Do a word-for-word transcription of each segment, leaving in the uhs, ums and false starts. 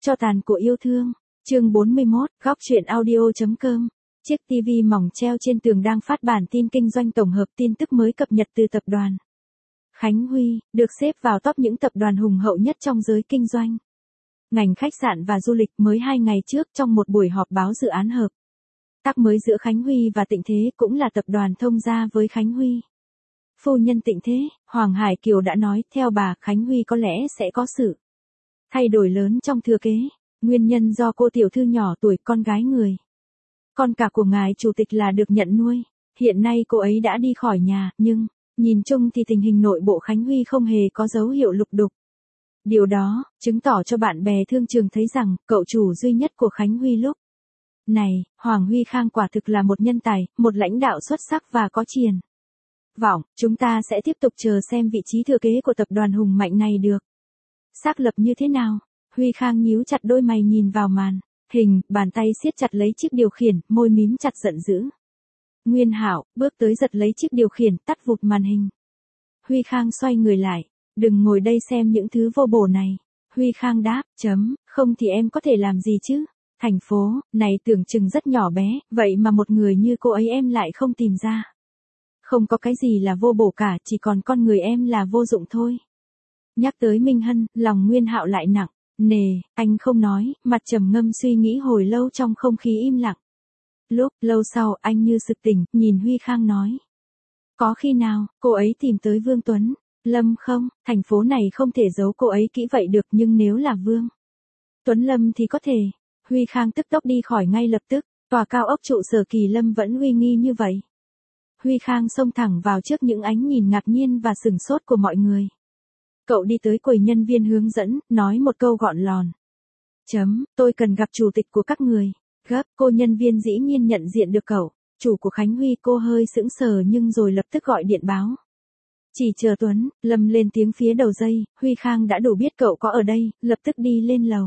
Cho tàn của yêu thương. Chương bốn mươi mốt, góc truyện audio.com. Chiếc ti vi mỏng treo trên tường đang phát bản tin kinh doanh tổng hợp tin tức mới cập nhật từ tập đoàn Khánh Huy, được xếp vào top những tập đoàn hùng hậu nhất trong giới kinh doanh ngành khách sạn và du lịch. Mới hai ngày trước, trong một buổi họp báo dự án hợp tác mới giữa Khánh Huy và Tịnh Thế, cũng là tập đoàn thông gia với Khánh Huy, phu nhân Tịnh Thế, Hoàng Hải Kiều đã nói, theo bà, Khánh Huy có lẽ sẽ có sự thay đổi lớn trong thừa kế. Nguyên nhân do cô tiểu thư nhỏ tuổi, con gái người con cả của ngài chủ tịch là được nhận nuôi. Hiện nay cô ấy đã đi khỏi nhà, nhưng nhìn chung thì tình hình nội bộ Khánh Huy không hề có dấu hiệu lục đục. Điều đó chứng tỏ cho bạn bè thương trường thấy rằng cậu chủ duy nhất của Khánh Huy lúc này, Hoàng Huy Khang, quả thực là một nhân tài, một lãnh đạo xuất sắc và có triển vọng. Chúng ta sẽ tiếp tục chờ xem vị trí thừa kế của tập đoàn hùng mạnh này được xác lập như thế nào. Huy Khang nhíu chặt đôi mày nhìn vào màn hình, bàn tay siết chặt lấy chiếc điều khiển, môi mím chặt giận dữ. Nguyên Hạo bước tới giật lấy chiếc điều khiển, tắt vụt màn hình. Huy Khang xoay người lại, đừng ngồi đây xem những thứ vô bổ này. Huy Khang đáp, chấm, không thì em có thể làm gì chứ? Thành phố này tưởng chừng rất nhỏ bé, vậy mà một người như cô ấy em lại không tìm ra. Không có cái gì là vô bổ cả, chỉ còn con người em là vô dụng thôi. Nhắc tới Minh Hân, lòng Nguyên Hạo lại nặng nề. Anh không nói, mặt trầm ngâm suy nghĩ hồi lâu trong không khí im lặng. Lúc lâu sau, anh như sực tỉnh, nhìn Huy Khang nói, có khi nào cô ấy tìm tới Vương Tuấn Lâm không? Thành phố này không thể giấu cô ấy kỹ vậy được, nhưng nếu là Vương Tuấn Lâm thì có thể. Huy Khang tức tốc đi khỏi ngay lập tức. Tòa cao ốc trụ sở Kỳ Lâm vẫn uy nghi như vậy. Huy Khang xông thẳng vào trước những ánh nhìn ngạc nhiên và sửng sốt của mọi người. Cậu đi tới quầy nhân viên hướng dẫn, nói một câu gọn lòn. Chấm, tôi cần gặp chủ tịch của các người. Gấp, cô nhân viên dĩ nhiên nhận diện được cậu, chủ của Khánh Huy. Cô hơi sững sờ nhưng rồi lập tức gọi điện báo. Chỉ chờ Tuấn Lâm lên tiếng phía đầu dây. Huy Khang đã đủ biết cậu có ở đây, lập tức đi lên lầu.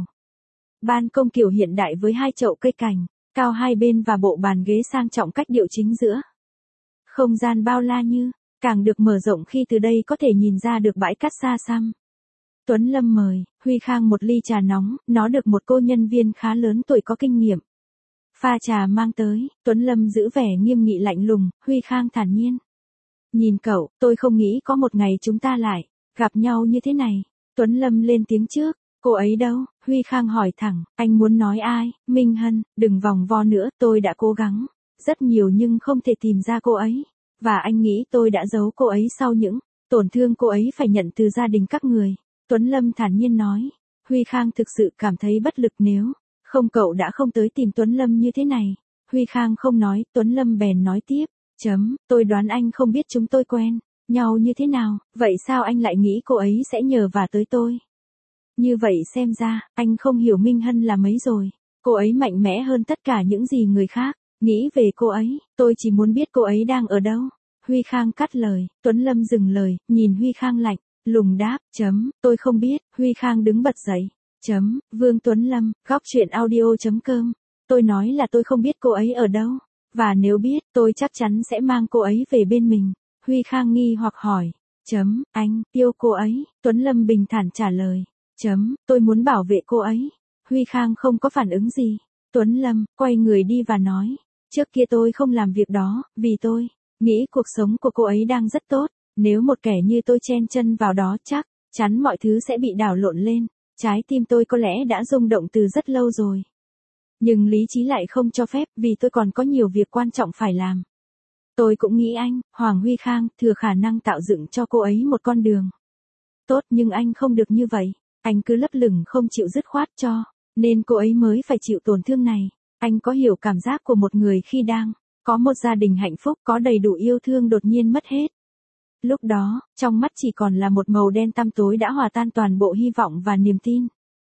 Ban công kiểu hiện đại với hai chậu cây cảnh cao hai bên và bộ bàn ghế sang trọng cách điệu chính giữa. Không gian bao la như càng được mở rộng khi từ đây có thể nhìn ra được bãi cát xa xăm. Tuấn Lâm mời Huy Khang một ly trà nóng, nó được một cô nhân viên khá lớn tuổi có kinh nghiệm pha trà mang tới. Tuấn Lâm giữ vẻ nghiêm nghị lạnh lùng. Huy Khang thản nhiên nhìn cậu, tôi không nghĩ có một ngày chúng ta lại gặp nhau như thế này. Tuấn Lâm lên tiếng trước. Cô ấy đâu? Huy Khang hỏi thẳng. Anh muốn nói ai? Minh Hân, đừng vòng vo nữa, tôi đã cố gắng rất nhiều nhưng không thể tìm ra cô ấy. Và anh nghĩ tôi đã giấu cô ấy sau những tổn thương cô ấy phải nhận từ gia đình các người. Tuấn Lâm thản nhiên nói. Huy Khang thực sự cảm thấy bất lực, nếu không cậu đã không tới tìm Tuấn Lâm như thế này. Huy Khang không nói. Tuấn Lâm bèn nói tiếp. Chấm, tôi đoán anh không biết chúng tôi quen nhau như thế nào. Vậy sao anh lại nghĩ cô ấy sẽ nhờ vả tới tôi? Như vậy xem ra, anh không hiểu Minh Hân là mấy rồi. Cô ấy mạnh mẽ hơn tất cả những gì người khác nghĩ về cô ấy. Tôi chỉ muốn biết cô ấy đang ở đâu. Huy Khang cắt lời. Tuấn Lâm dừng lời, nhìn Huy Khang lạnh lùng đáp. Chấm, tôi không biết. Huy Khang đứng bật dậy. Chấm, Vương Tuấn Lâm, góc truyện audio.com. Tôi nói là tôi không biết cô ấy ở đâu. Và nếu biết, tôi chắc chắn sẽ mang cô ấy về bên mình. Huy Khang nghi hoặc hỏi. Chấm, anh yêu cô ấy? Tuấn Lâm bình thản trả lời. Chấm, tôi muốn bảo vệ cô ấy. Huy Khang không có phản ứng gì. Tuấn Lâm quay người đi và nói. Trước kia tôi không làm việc đó, vì tôi nghĩ cuộc sống của cô ấy đang rất tốt. Nếu một kẻ như tôi chen chân vào đó, chắc chắn mọi thứ sẽ bị đảo lộn lên. Trái tim tôi có lẽ đã rung động từ rất lâu rồi. Nhưng lý trí lại không cho phép, vì tôi còn có nhiều việc quan trọng phải làm. Tôi cũng nghĩ anh, Hoàng Huy Khang, thừa khả năng tạo dựng cho cô ấy một con đường tốt, nhưng anh không được như vậy. Anh cứ lấp lửng không chịu dứt khoát, cho nên cô ấy mới phải chịu tổn thương này. Anh có hiểu cảm giác của một người khi đang có một gia đình hạnh phúc, có đầy đủ yêu thương, đột nhiên mất hết. Lúc đó, trong mắt chỉ còn là một màu đen tăm tối, đã hòa tan toàn bộ hy vọng và niềm tin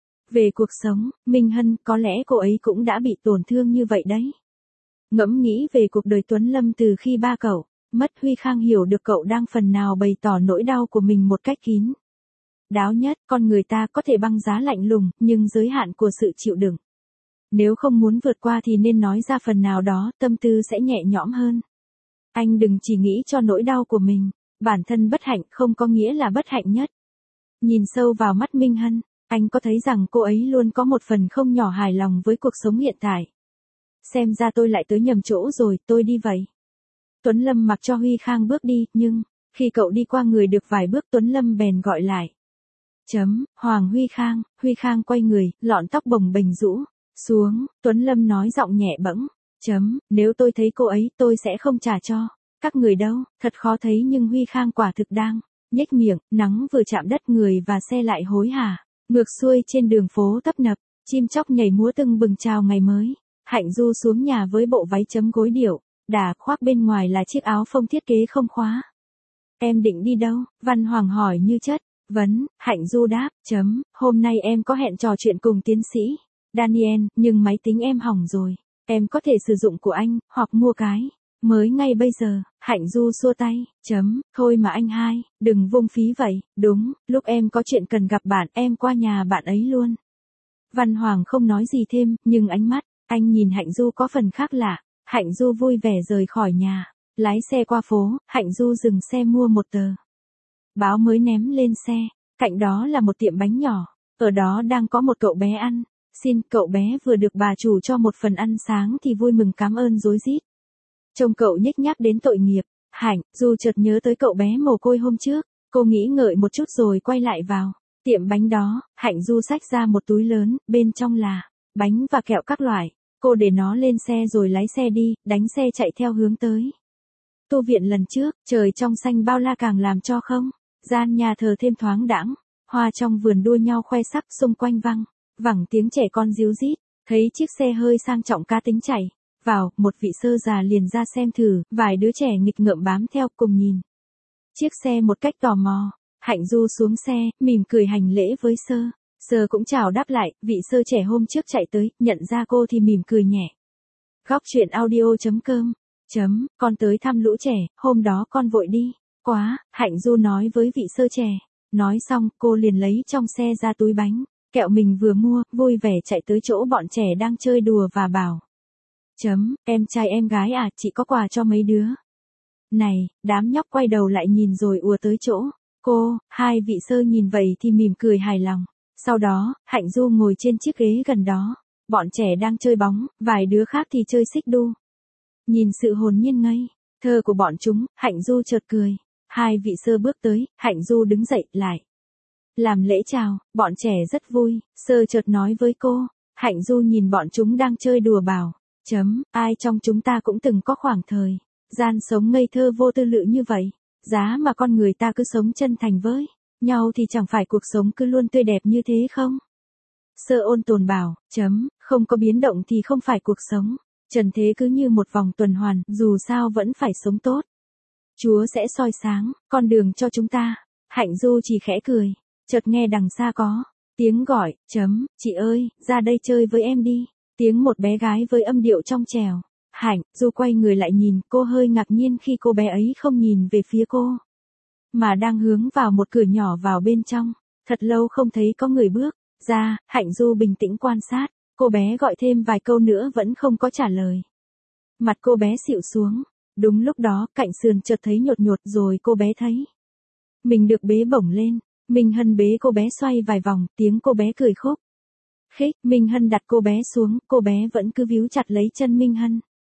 về cuộc sống. Minh Hân, có lẽ cô ấy cũng đã bị tổn thương như vậy đấy. Ngẫm nghĩ về cuộc đời Tuấn Lâm từ khi ba cậu mất, Huy Khang hiểu được cậu đang phần nào bày tỏ nỗi đau của mình một cách kín đáo nhất. Con người ta có thể băng giá lạnh lùng, nhưng giới hạn của sự chịu đựng, nếu không muốn vượt qua thì nên nói ra phần nào đó, tâm tư sẽ nhẹ nhõm hơn. Anh đừng chỉ nghĩ cho nỗi đau của mình. Bản thân bất hạnh không có nghĩa là bất hạnh nhất. Nhìn sâu vào mắt Minh Hân, Anh có thấy rằng cô ấy luôn có một phần không nhỏ hài lòng với cuộc sống hiện tại. Xem ra tôi lại tới nhầm chỗ rồi, tôi đi vậy. Tuấn Lâm mặc cho Huy Khang bước đi, nhưng, khi cậu đi qua người được vài bước Tuấn Lâm bèn gọi lại. Chấm, Hoàng Huy Khang, Huy Khang quay người, lọn tóc bồng bềnh rũ xuống, Tuấn Lâm nói giọng nhẹ bẫng. Chấm, nếu tôi thấy cô ấy tôi sẽ không trả cho các người đâu, thật khó thấy nhưng Huy Khang quả thực đang nhếch miệng, nắng vừa chạm đất người và xe lại hối hả, ngược xuôi trên đường phố tấp nập, chim chóc nhảy múa tưng bừng chào ngày mới. Hạnh Du xuống nhà với bộ váy chấm gối điệu, đà khoác bên ngoài là chiếc áo phông thiết kế không khóa. Em định đi đâu? Văn Hoàng hỏi như chất vấn. Hạnh Du đáp, chấm, hôm nay em có hẹn trò chuyện cùng tiến sĩ Daniel, nhưng máy tính em hỏng rồi. Em có thể sử dụng của anh, hoặc mua cái mới ngay bây giờ. Hạnh Du xua tay, chấm, thôi mà anh hai, đừng vung phí vậy. Đúng, lúc em có chuyện cần gặp bạn em qua nhà bạn ấy luôn. Văn Hoàng không nói gì thêm, nhưng ánh mắt anh nhìn Hạnh Du có phần khác lạ. Hạnh Du vui vẻ rời khỏi nhà, lái xe qua phố. Hạnh Du dừng xe mua một tờ báo mới ném lên xe, cạnh đó là một tiệm bánh nhỏ, ở đó đang có một cậu bé ăn xin. Cậu bé vừa được bà chủ cho một phần ăn sáng thì vui mừng cảm ơn rối rít. Trông cậu nhếch nhác đến tội nghiệp. Hạnh Du chợt nhớ tới cậu bé mồ côi hôm trước, cô nghĩ ngợi một chút rồi quay lại vào tiệm bánh đó. Hạnh Du xách ra một túi lớn, bên trong là bánh và kẹo các loại. Cô để nó lên xe rồi lái xe đi, đánh xe chạy theo hướng tới tu viện lần trước. Trời trong xanh bao la càng làm cho không gian nhà thờ thêm thoáng đãng, hoa trong vườn đua nhau khoe sắc, xung quanh văng vẳng tiếng trẻ con ríu rít. Thấy chiếc xe hơi sang trọng cá tính chạy vào, một vị sơ già liền ra xem thử, vài đứa trẻ nghịch ngợm bám theo cùng nhìn chiếc xe một cách tò mò. Hạnh Du xuống xe, mỉm cười hành lễ với sơ. Sơ cũng chào đáp lại, vị sơ trẻ hôm trước chạy tới, nhận ra cô thì mỉm cười nhẹ. Góc truyện audio chấm com chấm, con tới thăm lũ trẻ, hôm đó con vội đi quá. Hạnh Du nói với vị sơ trẻ. Nói xong, cô liền lấy trong xe ra túi bánh kẹo mình vừa mua, vui vẻ chạy tới chỗ bọn trẻ đang chơi đùa và bảo. Chấm, em trai em gái à, chị có quà cho mấy đứa này. Đám nhóc quay đầu lại nhìn rồi ùa tới chỗ cô. Hai vị sơ nhìn vậy thì mỉm cười hài lòng. Sau đó, Hạnh Du ngồi trên chiếc ghế gần đó. Bọn trẻ đang chơi bóng, vài đứa khác thì chơi xích đu. Nhìn sự hồn nhiên ngây thơ của bọn chúng, Hạnh Du chợt cười. Hai vị sơ bước tới, Hạnh Du đứng dậy lại làm lễ chào. Bọn trẻ rất vui. Sơ chợt nói với cô. Hạnh Du nhìn bọn chúng đang chơi đùa bảo. Chấm, ai trong chúng ta cũng từng có khoảng thời gian sống ngây thơ vô tư lự như vậy. Giá mà con người ta cứ sống chân thành với nhau thì chẳng phải cuộc sống cứ luôn tươi đẹp như thế không? Sơ ôn tồn bảo. Chấm, không có biến động thì không phải cuộc sống. Trần thế cứ như một vòng tuần hoàn, dù sao vẫn phải sống tốt. Chúa sẽ soi sáng con đường cho chúng ta. Hạnh Du chỉ khẽ cười. Chợt nghe đằng xa có tiếng gọi. Chấm, chị ơi, ra đây chơi với em đi. Tiếng một bé gái với âm điệu trong trẻo. Hạnh Du quay người lại nhìn, cô hơi ngạc nhiên khi cô bé ấy không nhìn về phía cô, mà đang hướng vào một cửa nhỏ vào bên trong. Thật lâu không thấy có người bước ra. Hạnh Du bình tĩnh quan sát. Cô bé gọi thêm vài câu nữa vẫn không có trả lời. Mặt cô bé xịu xuống. Đúng lúc đó, cạnh sườn chợt thấy nhột nhột rồi cô bé thấy mình được bế bổng lên. Minh Hân bế cô bé xoay vài vòng, tiếng cô bé cười khúc khích. Minh Hân đặt cô bé xuống, cô bé vẫn cứ víu chặt lấy chân Minh Hân.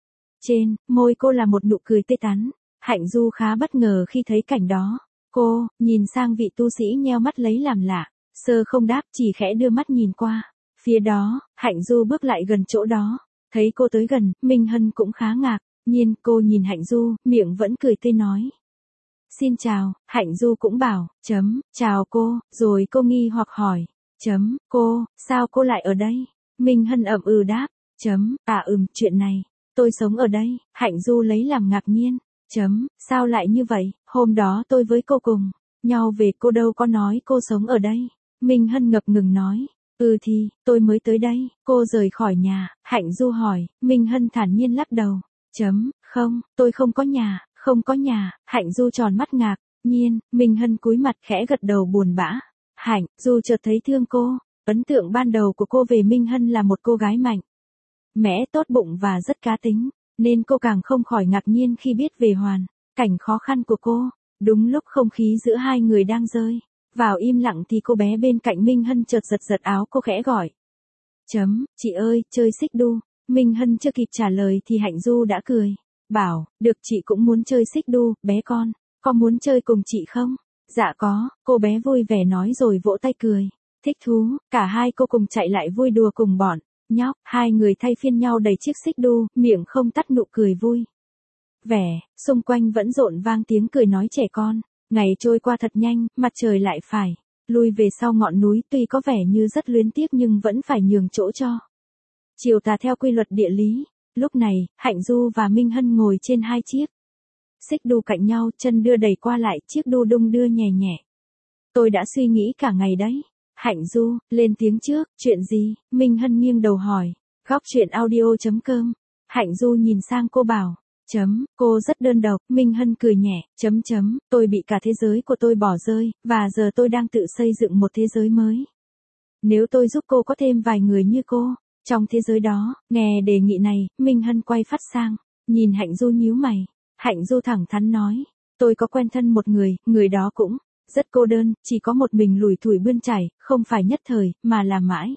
Trên môi cô là một nụ cười tươi tắn. Hạnh Du khá bất ngờ khi thấy cảnh đó. Cô nhìn sang vị tu sĩ nheo mắt lấy làm lạ. Sơ không đáp, chỉ khẽ đưa mắt nhìn qua phía đó. Hạnh Du bước lại gần chỗ đó. Thấy cô tới gần, Minh Hân cũng khá ngạc nhiên. Cô nhìn Hạnh Du, miệng vẫn cười tươi nói. Xin chào. Hạnh Du cũng bảo. Chấm, chào cô. Rồi cô nghi hoặc hỏi. Chấm, cô, sao cô lại ở đây? Minh Hân ậm ừ đáp. Chấm, à ừm, chuyện này, tôi sống ở đây. Hạnh Du lấy làm ngạc nhiên. Chấm, sao lại như vậy? Hôm đó tôi với cô cùng nhau về, cô đâu có nói cô sống ở đây. Minh Hân ngập ngừng nói. Ừ thì, tôi mới tới đây. Cô rời khỏi nhà. Hạnh Du hỏi. Minh Hân thản nhiên lắc đầu. Chấm, không, tôi không có nhà, không có nhà. Hạnh Du tròn mắt ngạc nhiên. Minh Hân cúi mặt khẽ gật đầu buồn bã. Hạnh Du chợt thấy thương cô. Ấn tượng ban đầu của cô về Minh Hân là một cô gái mạnh mẽ, tốt bụng và rất cá tính, nên cô càng không khỏi ngạc nhiên khi biết về hoàn cảnh khó khăn của cô. Đúng lúc không khí giữa hai người đang rơi Vào im lặng thì cô bé bên cạnh Minh Hân chợt giật giật áo cô khẽ gọi. Chấm, chị ơi, chơi xích đu. Minh Hân chưa kịp trả lời thì Hạnh Du đã cười. Bảo, được chị cũng muốn chơi xích đu, bé con. Có muốn chơi cùng chị không? Dạ có, cô bé vui vẻ nói rồi vỗ tay cười. Thích thú, cả hai cô cùng chạy lại vui đùa cùng bọn nhóc, hai người thay phiên nhau đẩy chiếc xích đu, miệng không tắt nụ cười vui vẻ, xung quanh vẫn rộn vang tiếng cười nói trẻ con. Ngày trôi qua thật nhanh, mặt trời lại phải lui về sau ngọn núi, tuy có vẻ như rất luyến tiếc nhưng vẫn phải nhường chỗ cho chiều tà theo quy luật địa lý. Lúc này, Hạnh Du và Minh Hân ngồi trên hai chiếc xích đu cạnh nhau, chân đưa đẩy qua lại, chiếc đu đung đưa nhẹ nhẹ. Tôi đã suy nghĩ cả ngày đấy. Hạnh Du, lên tiếng trước, chuyện gì? Minh Hân nghiêng đầu hỏi. Góc chuyện audio.com. Hạnh Du nhìn sang cô bảo. Chấm, cô rất đơn độc. Minh Hân cười nhẹ, chấm chấm, tôi bị cả thế giới của tôi bỏ rơi, và giờ tôi đang tự xây dựng một thế giới mới. Nếu tôi giúp cô có thêm vài người như cô, trong thế giới đó, nghe đề nghị này, Minh Hân quay phát sang, nhìn Hạnh Du nhíu mày. Hạnh Du thẳng thắn nói, tôi có quen thân một người, người đó cũng rất cô đơn, chỉ có một mình lủi thủi bươn chải, không phải nhất thời, mà là mãi.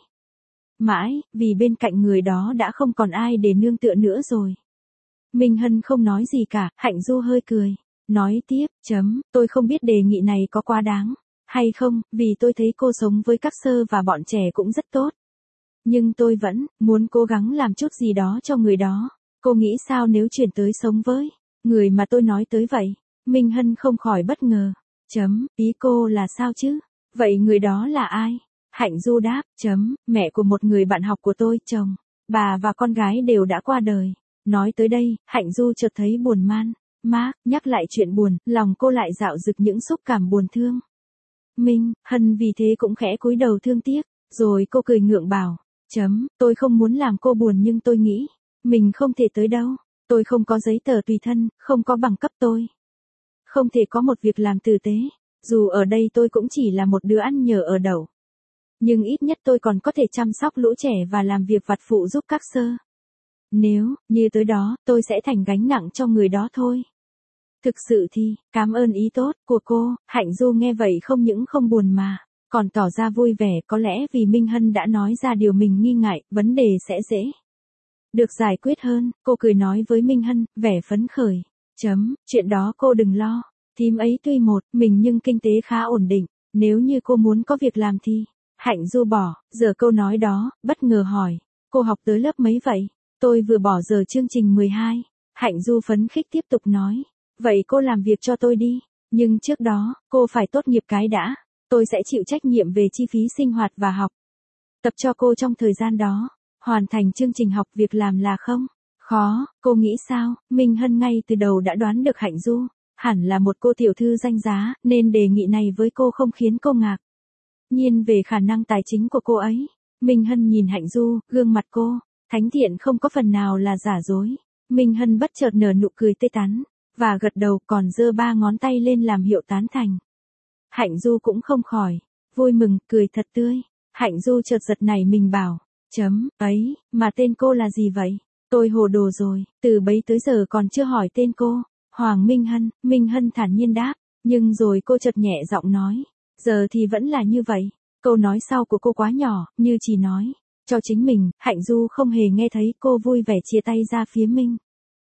Mãi, vì bên cạnh người đó đã không còn ai để nương tựa nữa rồi. Minh Hân không nói gì cả, Hạnh Du hơi cười. Nói tiếp, chấm, tôi không biết đề nghị này có quá đáng, hay không, vì tôi thấy cô sống với các sơ và bọn trẻ cũng rất tốt. Nhưng tôi vẫn muốn cố gắng làm chút gì đó cho người đó. Cô nghĩ sao nếu chuyển tới sống với người mà tôi nói tới vậy? Minh Hân không khỏi bất ngờ. Chấm, ý cô là sao chứ? Vậy người đó là ai? Hạnh Du đáp, chấm, mẹ của một người bạn học của tôi, chồng, bà và con gái đều đã qua đời. Nói tới đây, Hạnh Du chợt thấy buồn man. Mác, nhắc lại chuyện buồn, lòng cô lại dạo dực những xúc cảm buồn thương. Minh Hân vì thế cũng khẽ cúi đầu thương tiếc, rồi cô cười ngượng bảo. Chấm, tôi không muốn làm cô buồn nhưng tôi nghĩ, mình không thể tới đâu. Tôi không có giấy tờ tùy thân, không có bằng cấp tôi. Không thể có một việc làm tử tế. Dù ở đây tôi cũng chỉ là một đứa ăn nhờ ở đậu. Nhưng ít nhất tôi còn có thể chăm sóc lũ trẻ và làm việc vặt phụ giúp các sơ. Nếu, như tới đó, tôi sẽ thành gánh nặng cho người đó thôi. Thực sự thì, cảm ơn ý tốt của cô. Hạnh Du nghe vậy không những không buồn mà còn tỏ ra vui vẻ, có lẽ vì Minh Hân đã nói ra điều mình nghi ngại, vấn đề sẽ dễ được giải quyết hơn. Cô cười nói với Minh Hân, vẻ phấn khởi. Chấm, chuyện đó cô đừng lo. Thím ấy tuy một mình nhưng kinh tế khá ổn định. Nếu như cô muốn có việc làm thì. Hạnh Du bỏ giờ câu nói đó, bất ngờ hỏi. Cô học tới lớp mấy vậy? Tôi vừa bỏ giờ chương trình mười hai. Hạnh Du phấn khích tiếp tục nói. Vậy cô làm việc cho tôi đi. Nhưng trước đó, cô phải tốt nghiệp cái đã. Tôi sẽ chịu trách nhiệm về chi phí sinh hoạt và học tập cho cô trong thời gian đó. Hoàn thành chương trình học việc làm là không khó, cô nghĩ sao? Minh Hân ngay từ đầu đã đoán được Hạnh Du hẳn là một cô tiểu thư danh giá, nên đề nghị này với cô không khiến cô ngạc nhiên về khả năng tài chính của cô ấy. Minh Hân nhìn Hạnh Du, gương mặt cô thánh thiện không có phần nào là giả dối. Minh Hân bất chợt nở nụ cười tươi tắn và gật đầu, còn giơ ba ngón tay lên làm hiệu tán thành. Hạnh Du cũng không khỏi vui mừng, cười thật tươi. Hạnh Du chợt giật nảy mình bảo. Chấm, ấy, mà tên cô là gì vậy? Tôi hồ đồ rồi, từ bấy tới giờ còn chưa hỏi tên cô. Hoàng Minh Hân. Minh Hân thản nhiên đáp, nhưng rồi cô chợt nhẹ giọng nói. Giờ thì vẫn là như vậy. Câu nói sau của cô quá nhỏ, như chỉ nói cho chính mình. Hạnh Du không hề nghe thấy, cô vui vẻ chia tay ra phía Minh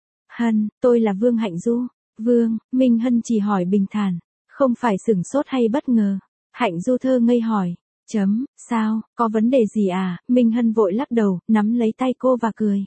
Hân. Tôi là Vương Hạnh Du. Vương. Minh Hân chỉ hỏi bình thản, không phải sửng sốt hay bất ngờ. Hạnh Du thơ ngây hỏi. Chấm, sao, có vấn đề gì à? Minh Hân vội lắc đầu, nắm lấy tay cô và cười.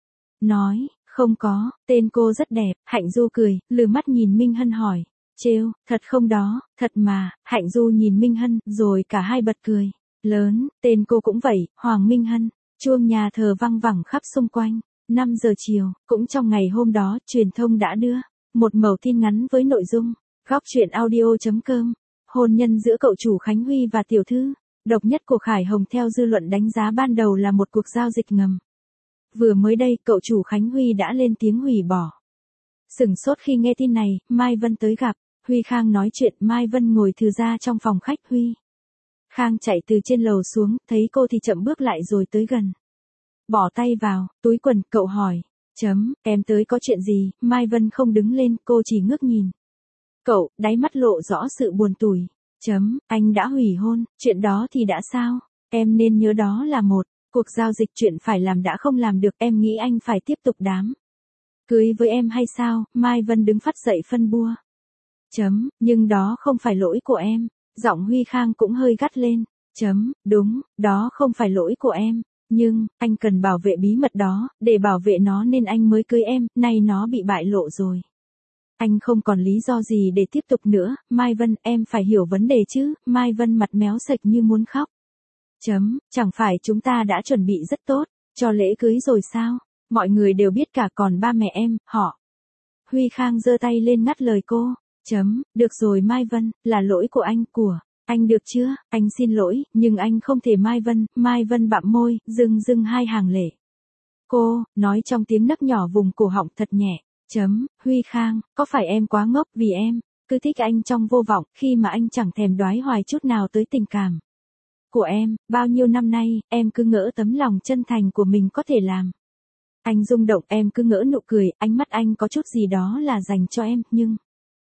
Nói, không có, tên cô rất đẹp. Hạnh Du cười, lừ mắt nhìn Minh Hân hỏi. Trêu, thật không đó? Thật mà. Hạnh Du nhìn Minh Hân, rồi cả hai bật cười lớn. Tên cô cũng vậy, Hoàng Minh Hân. Chuông nhà thờ vang vẳng khắp xung quanh. năm giờ chiều, cũng trong ngày hôm đó, truyền thông đã đưa một mẩu tin ngắn với nội dung. Góc chuyện audio.com. Hôn nhân giữa cậu chủ Khánh Huy và tiểu thư độc nhất của Khải Hồng theo dư luận đánh giá ban đầu là một cuộc giao dịch ngầm. Vừa mới đây, cậu chủ Khánh Huy đã lên tiếng hủy bỏ. Sửng sốt khi nghe tin này, Mai Vân tới gặp. Huy Khang nói chuyện, Mai Vân ngồi thư ra trong phòng khách. Huy Khang chạy từ trên lầu xuống, thấy cô thì chậm bước lại rồi tới gần. Bỏ tay vào túi quần, cậu hỏi. Chấm, em tới có chuyện gì? Mai Vân không đứng lên, cô chỉ ngước nhìn cậu, đáy mắt lộ rõ sự buồn tủi. Chấm, anh đã hủy hôn, chuyện đó thì đã sao? Em nên nhớ đó là một cuộc giao dịch, chuyện phải làm đã không làm được, em nghĩ anh phải tiếp tục đám cưới với em hay sao? Mai Vân đứng phắt dậy phân bua. Chấm, nhưng đó không phải lỗi của em. Giọng Huy Khang cũng hơi gắt lên. Chấm, đúng, đó không phải lỗi của em. Nhưng, anh cần bảo vệ bí mật đó, để bảo vệ nó nên anh mới cưới em, nay nó bị bại lộ rồi. Anh không còn lý do gì để tiếp tục nữa, Mai Vân, em phải hiểu vấn đề chứ. Mai Vân mặt méo sạch như muốn khóc. Chấm, chẳng phải chúng ta đã chuẩn bị rất tốt, cho lễ cưới rồi sao? Mọi người đều biết cả, còn ba mẹ em, họ. Huy Khang giơ tay lên ngắt lời cô. Chấm, được rồi Mai Vân, là lỗi của anh, của anh được chưa? Anh xin lỗi, nhưng anh không thể. Mai Vân, Mai Vân bặm môi, rưng rưng hai hàng lệ. Cô, nói trong tiếng nấc nhỏ vùng cổ họng thật nhẹ. Chấm, Huy Khang, có phải em quá ngốc vì em cứ thích anh trong vô vọng, khi mà anh chẳng thèm đoái hoài chút nào tới tình cảm của em, bao nhiêu năm nay, em cứ ngỡ tấm lòng chân thành của mình có thể làm anh rung động, em cứ ngỡ nụ cười, ánh mắt anh có chút gì đó là dành cho em, nhưng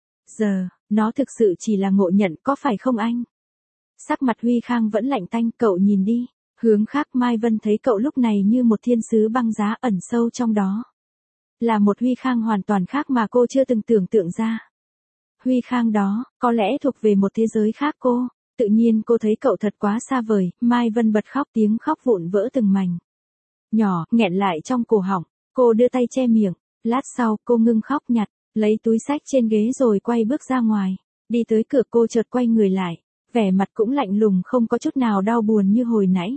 giờ, nó thực sự chỉ là ngộ nhận, có phải không anh? Sắc mặt Huy Khang vẫn lạnh tanh, cậu nhìn đi, hướng khác. Mai Vân thấy cậu lúc này như một thiên sứ băng giá, ẩn sâu trong đó là một Huy Khang hoàn toàn khác mà cô chưa từng tưởng tượng ra. Huy Khang đó, có lẽ thuộc về một thế giới khác cô. Tự nhiên cô thấy cậu thật quá xa vời. Mai Vân bật khóc, tiếng khóc vụn vỡ từng mảnh nhỏ, nghẹn lại trong cổ họng. Cô đưa tay che miệng. Lát sau, cô ngưng khóc, nhặt lấy túi xách trên ghế rồi quay bước ra ngoài. Đi tới cửa, cô chợt quay người lại, vẻ mặt cũng lạnh lùng, không có chút nào đau buồn như hồi nãy.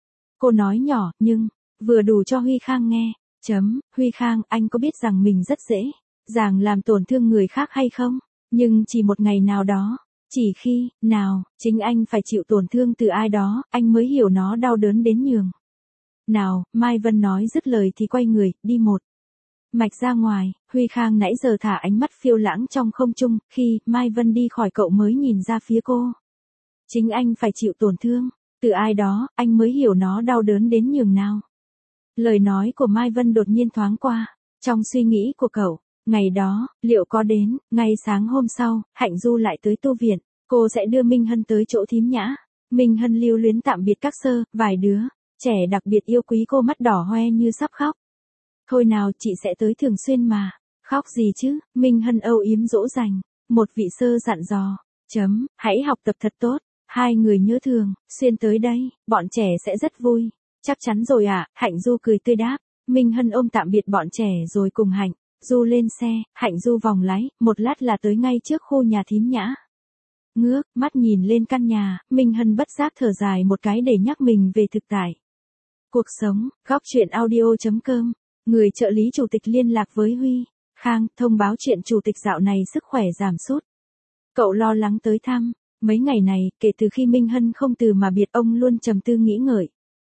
Cô nói nhỏ, nhưng vừa đủ cho Huy Khang nghe. Chấm, Huy Khang, anh có biết rằng mình rất dễ dàng làm tổn thương người khác hay không? Nhưng chỉ một ngày nào đó, chỉ khi nào chính anh phải chịu tổn thương từ ai đó, anh mới hiểu nó đau đớn đến nhường nào. Mai Vân nói dứt lời thì quay người, đi một mạch ra ngoài. Huy Khang nãy giờ thả ánh mắt phiêu lãng trong không trung, khi Mai Vân đi khỏi cậu mới nhìn ra phía cô. Chính anh phải chịu tổn thương từ ai đó, anh mới hiểu nó đau đớn đến nhường nào. Lời nói của Mai Vân đột nhiên thoáng qua trong suy nghĩ của cậu. Ngày đó, liệu có đến? Ngay sáng hôm sau, Hạnh Du lại tới tu viện. Cô sẽ đưa Minh Hân tới chỗ thím Nhã. Minh Hân lưu luyến tạm biệt các sơ, vài đứa trẻ đặc biệt yêu quý cô, mắt đỏ hoe như sắp khóc. Thôi nào, chị sẽ tới thường xuyên mà. Khóc gì chứ? Minh Hân âu yếm dỗ dành. Một vị sơ dặn dò. Chấm, hãy học tập thật tốt. Hai người nhớ thường xuyên tới đây, bọn trẻ sẽ rất vui. Chắc chắn rồi ạ, à? Hạnh Du cười tươi đáp. Minh Hân ôm tạm biệt bọn trẻ rồi cùng Hạnh Du lên xe. Hạnh Du vòng lái, một lát là tới ngay trước khu nhà thím Nhã. Ngước mắt nhìn lên căn nhà, Minh Hân bất giác thở dài một cái để nhắc mình về thực tại cuộc sống. Góc truyện audio chấm com. Người trợ lý chủ tịch liên lạc với Huy Khang, thông báo chuyện chủ tịch dạo này sức khỏe giảm sút. Cậu lo lắng tới thăm. Mấy ngày này, kể từ khi Minh Hân không từ mà biệt, ông luôn trầm tư nghĩ ngợi.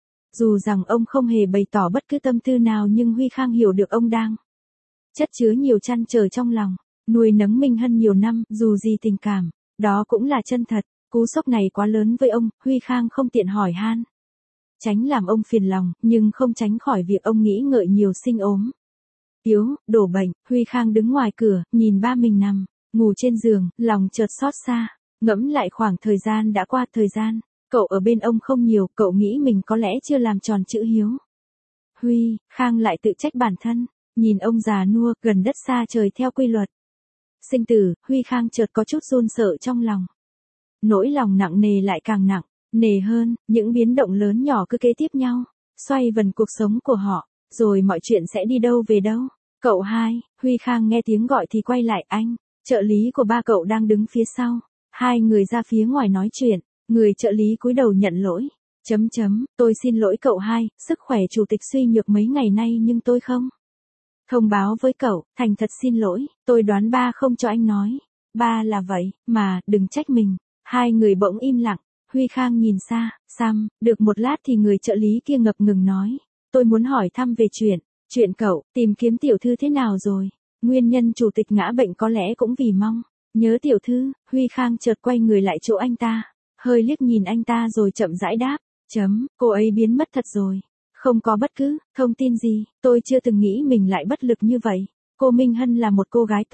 Dù rằng ông không hề bày tỏ bất cứ tâm tư nào, nhưng Huy Khang hiểu được ông đang chất chứa nhiều trăn trở trong lòng. Nuôi nấng Minh Hân nhiều năm, dù gì tình cảm đó cũng là chân thật. Cú sốc này quá lớn với ông, Huy Khang không tiện hỏi han, tránh làm ông phiền lòng, nhưng không tránh khỏi việc ông nghĩ ngợi nhiều, sinh ốm yếu, đổ bệnh. Huy Khang đứng ngoài cửa, nhìn ba mình nằm ngủ trên giường, lòng chợt xót xa. Ngẫm lại khoảng thời gian đã qua, thời gian cậu ở bên ông không nhiều, cậu nghĩ mình có lẽ chưa làm tròn chữ hiếu. Huy Khang lại tự trách bản thân, nhìn ông già nua, gần đất xa trời theo quy luật sinh tử. Huy Khang chợt có chút run sợ trong lòng. Nỗi lòng nặng nề lại càng nặng nề hơn, những biến động lớn nhỏ cứ kế tiếp nhau, xoay vần cuộc sống của họ, rồi mọi chuyện sẽ đi đâu về đâu. Cậu hai, Huy Khang nghe tiếng gọi thì quay lại, anh, trợ lý của ba cậu đang đứng phía sau. Hai người ra phía ngoài nói chuyện, người trợ lý cúi đầu nhận lỗi. Chấm chấm, tôi xin lỗi cậu hai, sức khỏe chủ tịch suy nhược mấy ngày nay nhưng tôi không thông báo với cậu, thành thật xin lỗi, tôi đoán ba không cho anh nói. Ba là vậy, mà, đừng trách mình. Hai người bỗng im lặng, Huy Khang nhìn xa, xăm, được một lát thì người trợ lý kia ngập ngừng nói. Tôi muốn hỏi thăm về chuyện, chuyện cậu, tìm kiếm tiểu thư thế nào rồi? Nguyên nhân chủ tịch ngã bệnh có lẽ cũng vì mong nhớ tiểu thư. Huy Khang chợt quay người lại chỗ anh ta, hơi liếc nhìn anh ta rồi chậm rãi đáp. Chấm, cô ấy biến mất thật rồi. Không có bất cứ thông tin gì, tôi chưa từng nghĩ mình lại bất lực như vậy. Cô Minh Hân là một cô gái tốt,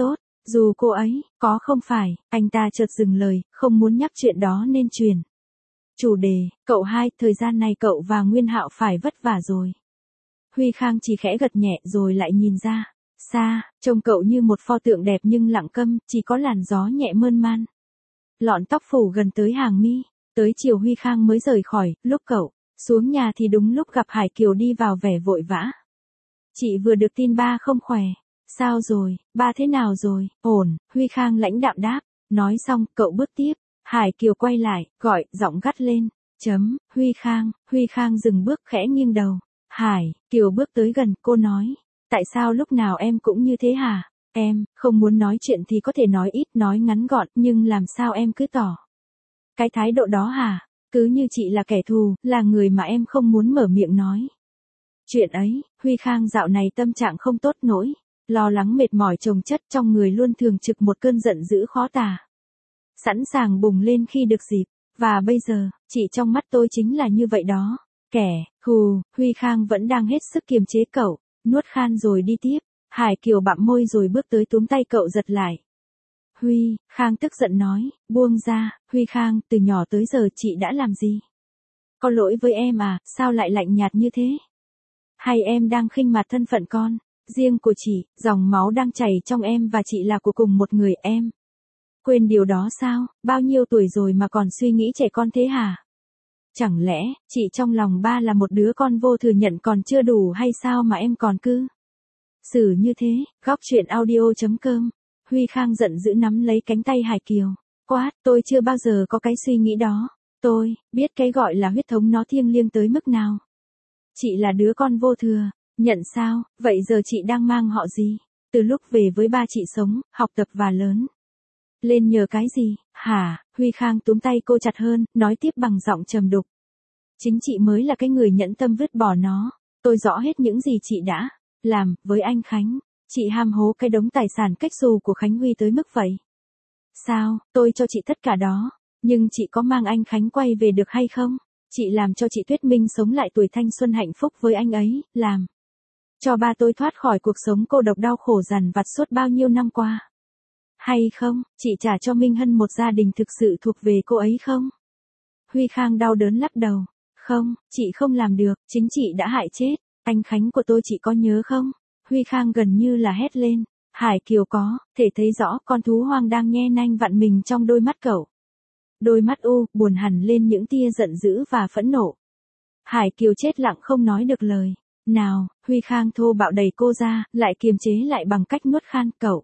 Dù cô ấy, có không phải, anh ta chợt dừng lời, không muốn nhắc chuyện đó nên truyền. Chủ đề, cậu hai, thời gian này cậu và Nguyên Hạo phải vất vả rồi. Huy Khang chỉ khẽ gật nhẹ rồi lại nhìn ra. Xa, trông cậu như một pho tượng đẹp nhưng lặng câm, chỉ có làn gió nhẹ mơn man. Lọn tóc phủ gần tới hàng mi. Tới chiều Huy Khang mới rời khỏi, lúc cậu xuống nhà thì đúng lúc gặp Hải Kiều đi vào vẻ vội vã. Chị vừa được tin ba không khỏe. Sao rồi, ba thế nào rồi? Ổn, Huy Khang lãnh đạm đáp. Nói xong, cậu bước tiếp. Hải Kiều quay lại, gọi, giọng gắt lên. Chấm, Huy Khang, Huy Khang dừng bước khẽ nghiêng đầu. Hải Kiều bước tới gần, cô nói. Tại sao lúc nào em cũng như thế hả? Em, không muốn nói chuyện thì có thể nói ít, nói ngắn gọn, nhưng làm sao em cứ tỏ cái thái độ đó hả? Cứ như chị là kẻ thù, là người mà em không muốn mở miệng nói chuyện ấy. Huy Khang dạo này tâm trạng không tốt nổi, lo lắng mệt mỏi chồng chất trong người luôn thường trực một cơn giận dữ khó tả. Sẵn sàng bùng lên khi được dịp, và bây giờ, chị trong mắt tôi chính là như vậy đó. Kẻ thù. Huy Khang vẫn đang hết sức kiềm chế cậu, nuốt khan rồi đi tiếp. Hải Kiều bặm môi rồi bước tới túm tay cậu giật lại. Huy Khang tức giận nói, buông ra. Huy Khang, từ nhỏ tới giờ chị đã làm gì? Có lỗi với em à, sao lại lạnh nhạt như thế? Hay em đang khinh mặt thân phận con riêng của chị? Dòng máu đang chảy trong em và chị là của cùng một người. Em quên điều đó sao? Bao nhiêu tuổi rồi mà còn suy nghĩ trẻ con thế hả? Chẳng lẽ, chị trong lòng ba là một đứa con vô thừa nhận còn chưa đủ hay sao mà em còn cứ xử như thế? Góc truyện audio chấm com. Huy Khang giận dữ nắm lấy cánh tay Hải Kiều. Quát, tôi chưa bao giờ có cái suy nghĩ đó. Tôi biết cái gọi là huyết thống nó thiêng liêng tới mức nào. Chị là đứa con vô thừa, nhận sao? Vậy giờ chị đang mang họ gì? Từ lúc về với ba chị sống, học tập và lớn lên nhờ cái gì? Hả? Huy Khang túm tay cô chặt hơn, nói tiếp bằng giọng trầm đục. Chính chị mới là cái người nhẫn tâm vứt bỏ nó. Tôi rõ hết những gì chị đã làm với anh Khánh. Chị ham hố cái đống tài sản cách xù của Khánh Huy tới mức vậy. Sao, tôi cho chị tất cả đó, nhưng chị có mang anh Khánh quay về được hay không? Chị làm cho chị Tuyết Minh sống lại tuổi thanh xuân hạnh phúc với anh ấy, làm cho ba tôi thoát khỏi cuộc sống cô độc đau khổ dằn vặt suốt bao nhiêu năm qua. Hay không, chị trả cho Minh Hân một gia đình thực sự thuộc về cô ấy không? Huy Khang đau đớn lắc đầu. Không, chị không làm được, chính chị đã hại chết anh Khánh của tôi, chị có nhớ không? Huy Khang gần như là hét lên. Hải Kiều có thể thấy rõ con thú hoang đang nhe nanh vặn mình trong đôi mắt cậu. Đôi mắt u, buồn hẳn lên những tia giận dữ và phẫn nộ. Hải Kiều chết lặng không nói được lời nào. Huy Khang thô bạo đẩy cô ra, lại kiềm chế lại bằng cách nuốt khan. Cậu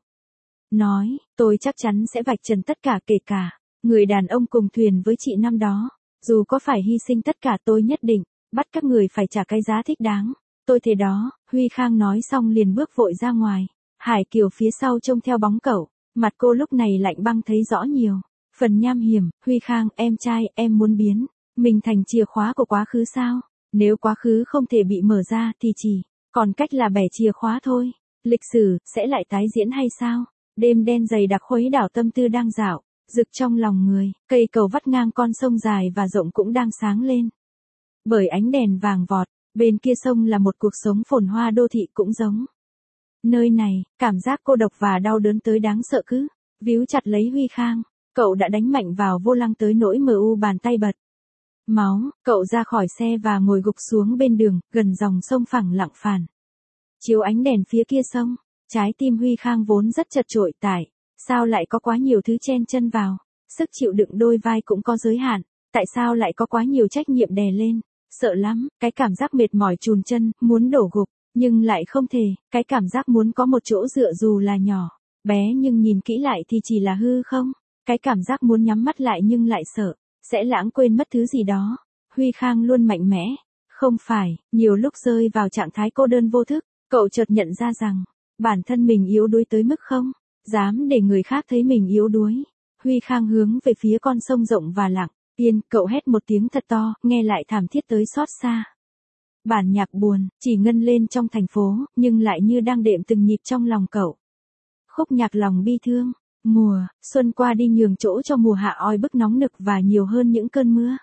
nói, tôi chắc chắn sẽ vạch trần tất cả, kể cả người đàn ông cùng thuyền với chị năm đó. Dù có phải hy sinh tất cả, tôi nhất định bắt các người phải trả cái giá thích đáng. Tôi thế đó. Huy Khang nói xong liền bước vội ra ngoài. Hải Kiều phía sau trông theo bóng cậu, mặt cô lúc này lạnh băng thấy rõ nhiều phần nham hiểm. Huy Khang, em trai, em muốn biến mình thành chìa khóa của quá khứ sao? Nếu quá khứ không thể bị mở ra thì chỉ còn cách là bẻ chìa khóa thôi. Lịch sử sẽ lại tái diễn hay sao? Đêm đen dày đặc khuấy đảo tâm tư đang dạo rực trong lòng người. Cây cầu vắt ngang con sông dài và rộng cũng đang sáng lên bởi ánh đèn vàng vọt. Bên kia sông là một cuộc sống phồn hoa đô thị cũng giống nơi này. Cảm giác cô độc và đau đớn tới đáng sợ cứ víu chặt lấy Huy Khang. Cậu đã đánh mạnh vào vô lăng tới nỗi mờ u bàn tay bật máu. Cậu ra khỏi xe và ngồi gục xuống bên đường, gần dòng sông phẳng lặng phàn chiếu ánh đèn phía kia sông. Trái tim Huy Khang vốn rất chật chội, tại sao lại có quá nhiều thứ chen chân vào? Sức chịu đựng đôi vai cũng có giới hạn. Tại sao lại có quá nhiều trách nhiệm đè lên? Sợ lắm, cái cảm giác mệt mỏi chùn chân, muốn đổ gục, nhưng lại không thể. Cái cảm giác muốn có một chỗ dựa dù là nhỏ bé nhưng nhìn kỹ lại thì chỉ là hư không. Cái cảm giác muốn nhắm mắt lại nhưng lại sợ sẽ lãng quên mất thứ gì đó. Huy Khang luôn mạnh mẽ. Không phải, nhiều lúc rơi vào trạng thái cô đơn vô thức, cậu chợt nhận ra rằng bản thân mình yếu đuối tới mức không dám để người khác thấy mình yếu đuối. Huy Khang hướng về phía con sông rộng và lặng yên. Cậu hét một tiếng thật to, nghe lại thảm thiết tới xót xa. Bản nhạc buồn chỉ ngân lên trong thành phố, nhưng lại như đang đệm từng nhịp trong lòng cậu. Khúc nhạc lòng bi thương. Mùa xuân qua đi nhường chỗ cho mùa hạ oi bức nóng nực và nhiều hơn những cơn mưa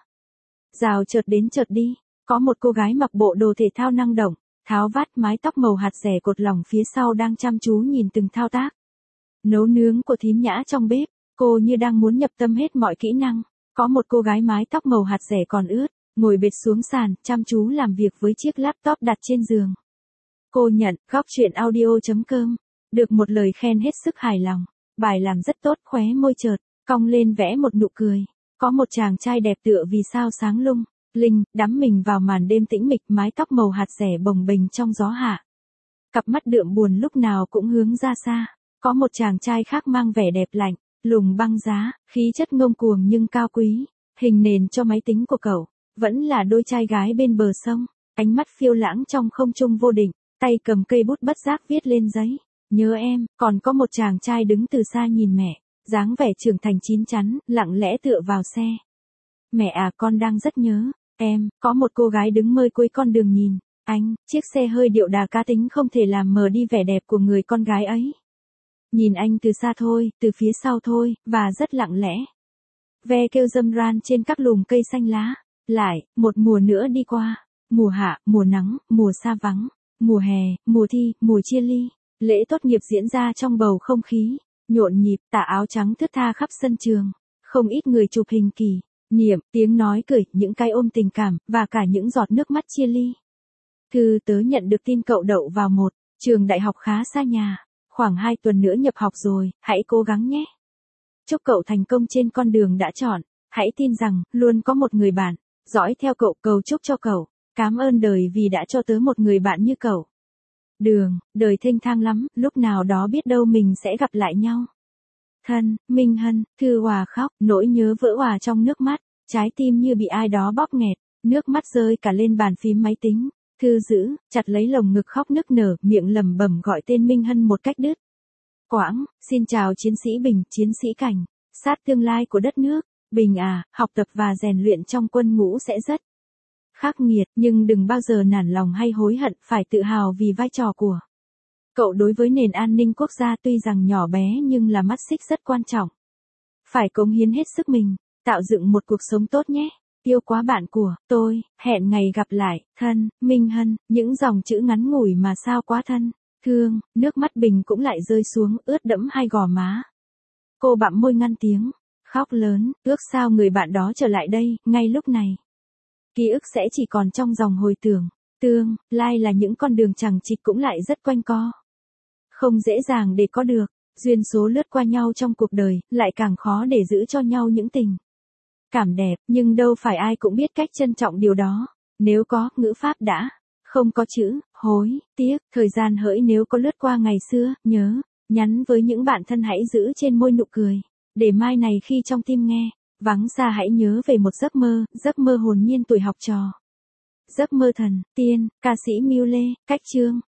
rào chợt đến chợt đi. Có một cô gái mặc bộ đồ thể thao năng động, tháo vát, mái tóc màu hạt rẻ cột lỏng phía sau đang chăm chú nhìn từng thao tác Nấu nướng của thím Nhã trong bếp, cô như đang muốn nhập tâm hết mọi kỹ năng. Có một cô gái mái tóc màu hạt rẻ còn ướt, ngồi bệt xuống sàn, chăm chú làm việc với chiếc laptop đặt trên giường. Cô nhận, góc chuyện audio.com. Được một lời khen hết sức hài lòng. Bài làm rất tốt, khóe môi chợt cong lên vẽ một nụ cười. Có một chàng trai đẹp tựa vì sao sáng lung linh, đắm mình vào màn đêm tĩnh mịch, mái tóc màu hạt rẻ bồng bềnh trong gió hạ. Cặp mắt đượm buồn lúc nào cũng hướng ra xa. Có một chàng trai khác mang vẻ đẹp lạnh, lùng băng giá, khí chất ngông cuồng nhưng cao quý. Hình nền cho máy tính của cậu vẫn là đôi trai gái bên bờ sông, ánh mắt phiêu lãng trong không trung vô định, tay cầm cây bút bất giác viết lên giấy. Nhớ em. Còn có một chàng trai đứng từ xa nhìn mẹ, dáng vẻ trưởng thành chín chắn, lặng lẽ tựa vào xe. Mẹ à, con đang rất nhớ em. Có một cô gái đứng mơi cuối con đường nhìn anh, chiếc xe hơi điệu đà cá tính không thể làm mờ đi vẻ đẹp của người con gái ấy. Nhìn anh từ xa thôi, từ phía sau thôi, và rất lặng lẽ. Ve kêu râm ran trên các lùm cây xanh lá. Lại, một mùa nữa đi qua. Mùa hạ, mùa nắng, mùa xa vắng, mùa hè, mùa thi, mùa chia ly. Lễ tốt nghiệp diễn ra trong bầu không khí nhộn nhịp, tà áo trắng thướt tha khắp sân trường. Không ít người chụp hình kỷ niệm, tiếng nói cười, những cái ôm tình cảm, và cả những giọt nước mắt chia ly. Thư, tớ nhận được tin cậu đậu vào một trường đại học khá xa nhà. Khoảng hai tuần nữa nhập học rồi, hãy cố gắng nhé. Chúc cậu thành công trên con đường đã chọn. Hãy tin rằng, luôn có một người bạn dõi theo cậu. Cầu chúc cho cậu. Cảm ơn đời vì đã cho tớ một người bạn như cậu. Đường, đời thênh thang lắm, lúc nào đó biết đâu mình sẽ gặp lại nhau. Thân, Minh Hân. Thư òa khóc, nỗi nhớ vỡ òa trong nước mắt, trái tim như bị ai đó bóp nghẹt, nước mắt rơi cả lên bàn phím máy tính. Thư giữ chặt lấy lồng ngực khóc nức nở, miệng lẩm bẩm gọi tên Minh Hân một cách đứt quãng. Xin chào chiến sĩ Bình, chiến sĩ Cảnh, sát tương lai của đất nước. Bình à, học tập và rèn luyện trong quân ngũ sẽ rất khắc nghiệt, nhưng đừng bao giờ nản lòng hay hối hận, phải tự hào vì vai trò của cậu đối với nền an ninh quốc gia, tuy rằng nhỏ bé nhưng là mắt xích rất quan trọng. Phải cống hiến hết sức mình, tạo dựng một cuộc sống tốt nhé. Yêu quá bạn của tôi, hẹn ngày gặp lại. Thân, Minh Hân. Những dòng chữ ngắn ngủi mà sao quá thân thương. Nước mắt Bình cũng lại rơi xuống, ướt đẫm hai gò má. Cô bặm môi ngăn tiếng khóc lớn, ước sao người bạn đó trở lại đây, ngay lúc này. Ký ức sẽ chỉ còn trong dòng hồi tưởng. Tương lai là những con đường chẳng chịt cũng lại rất quanh co. Không dễ dàng để có được. Duyên số lướt qua nhau trong cuộc đời, lại càng khó để giữ cho nhau những tình cảm đẹp, nhưng đâu phải ai cũng biết cách trân trọng điều đó. Nếu có, ngữ pháp đã không có chữ hối tiếc. Thời gian hỡi nếu có lướt qua ngày xưa, nhớ nhắn với những bạn thân, hãy giữ trên môi nụ cười, để mai này khi trong tim nghe vắng xa hãy nhớ về một giấc mơ, giấc mơ hồn nhiên tuổi học trò. Giấc mơ thần tiên, ca sĩ Miu Lê. Cách chương